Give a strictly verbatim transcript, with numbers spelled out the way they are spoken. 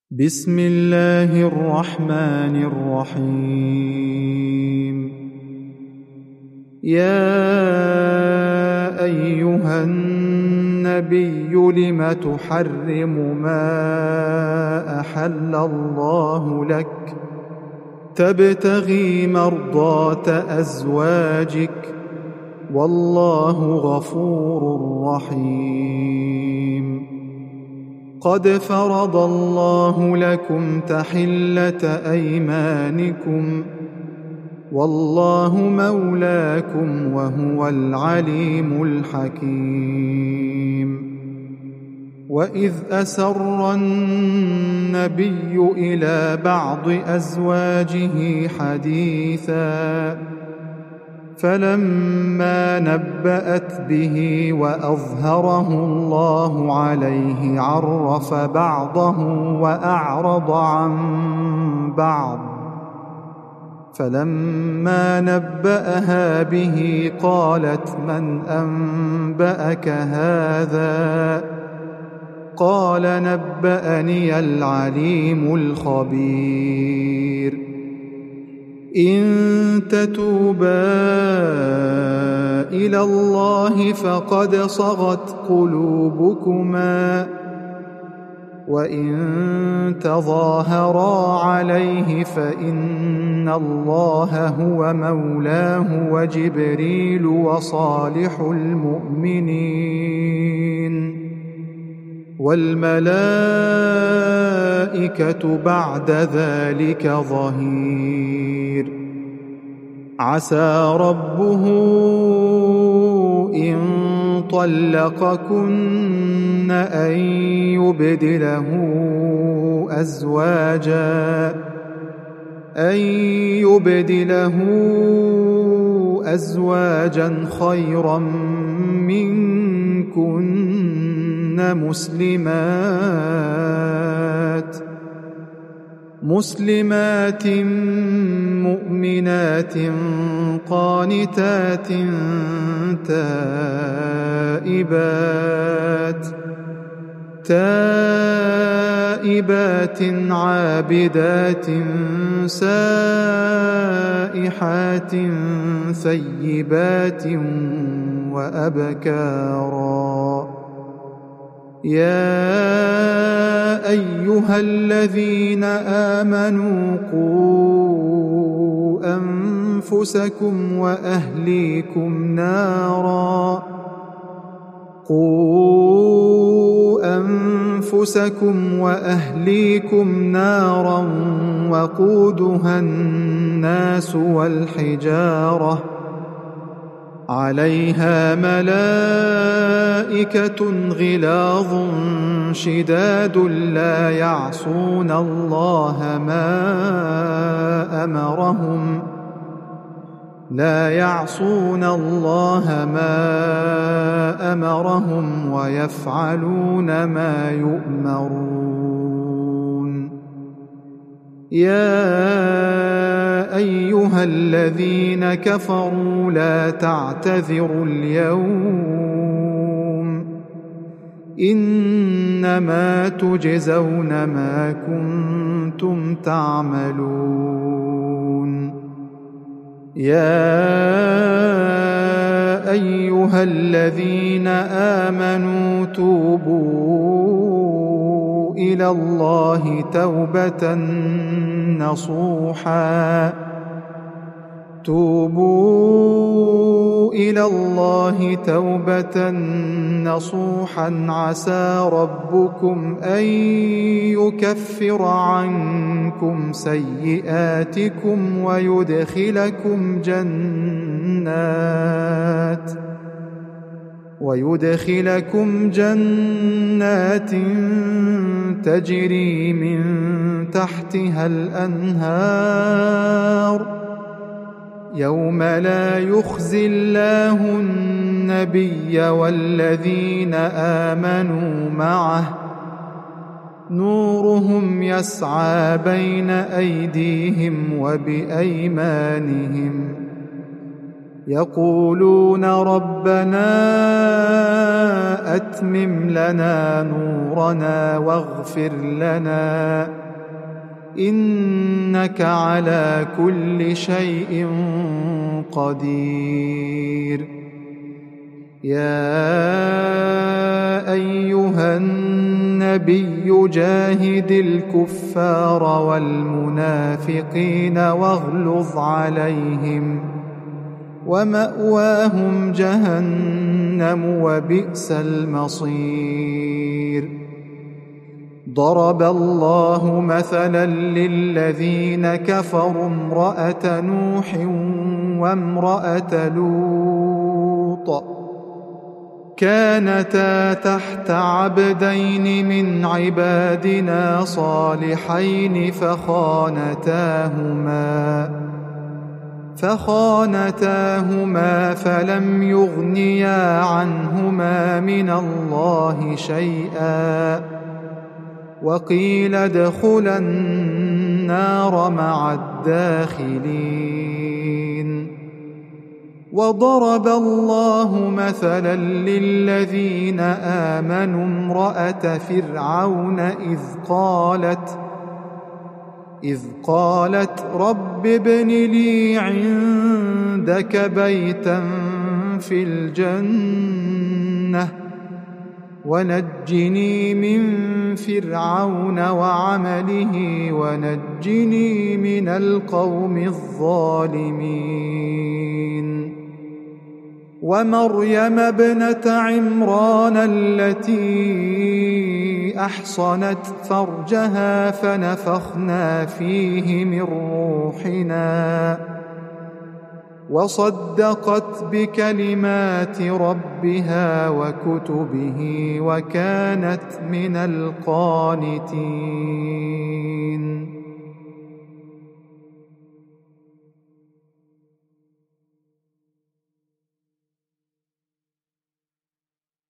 بسم الله الرحمن الرحيم. يا أيها النبي لم تحرم ما أحل الله لك تبتغي مرضات أزواجك والله غفور رحيم. قد فرض الله لكم تحلة أيمانكم والله مولاكم وهو العليم الحكيم. وإذ أسر النبي إلى بعض أزواجه حديثا فلما نبأت به وأظهره الله عليه عرف بعضه وأعرض عن بعض، فلما نبأها به قالت من أنبأك هذا؟ قال نبأني العليم الخبير. إن تتوبا إلى الله فقد صغت قلوبكما وإن تظاهرا عليه فإن الله هو مولاه وجبريل وصالح المؤمنين والملائكة بعد ذلك ظهير. عسى ربه إن طلقكن أن يبدله أزواجا أن يبدله أزواجا خيرا منكن مسلمات مسلمات مؤمنات قانتات تائبات تائبات عابدات سائحات ثيبات وأبكارا. يا أيها الذين آمنوا قوا أنفسكم وأهليكم نارا قوا أنفسكم وأهليكم نارا وقودها الناس والحجارة عليها ملائكة غلاظ شداد لا يعصون الله ما أمرهم لا يعصون الله ما أمرهم ويفعلون ما يؤمرون. يا أيها الذين كفروا لا تعتذروا اليوم إنما تجزون ما كنتم تعملون. يا أيها الذين آمنوا توبوا إلى الله توبة نصوحا توبوا إلى الله توبة نصوحا عسى ربكم أن يكفر عنكم سيئاتكم ويدخلكم جنات ويدخلكم جنات تجري من تحتها الأنهار يوم لا يخزي الله النبي والذين آمنوا معه نورهم يسعى بين أيديهم وبأيمانهم يقولون ربنا أتمم لنا نورنا واغفر لنا إنك على كل شيء قدير. يا أيها النبي جاهد الكفار والمنافقين واغلظ عليهم ومأواهم جهنم وبئس المصير. ضرب الله مثلا للذين كفروا امرأة نوح وامرأة لوط كانتا تحت عبدين من عبادنا صالحين فخانتاهما فخانتاهما فلم يغنيا عنهما من الله شيئا وقيل ادخلا النار مع الداخلين. وضرب الله مثلا للذين آمنوا امرأة فرعون إذ قالت إذ قالت رب ابن لي عندك بيتا في الجنة ونجني من فرعون وعمله ونجني من القوم الظالمين. ومريم ابنة عمران التي أحصنت فرجها فنفخنا فيه من روحنا وصدقت بكلمات ربها وكتبه وكانت من القانتين.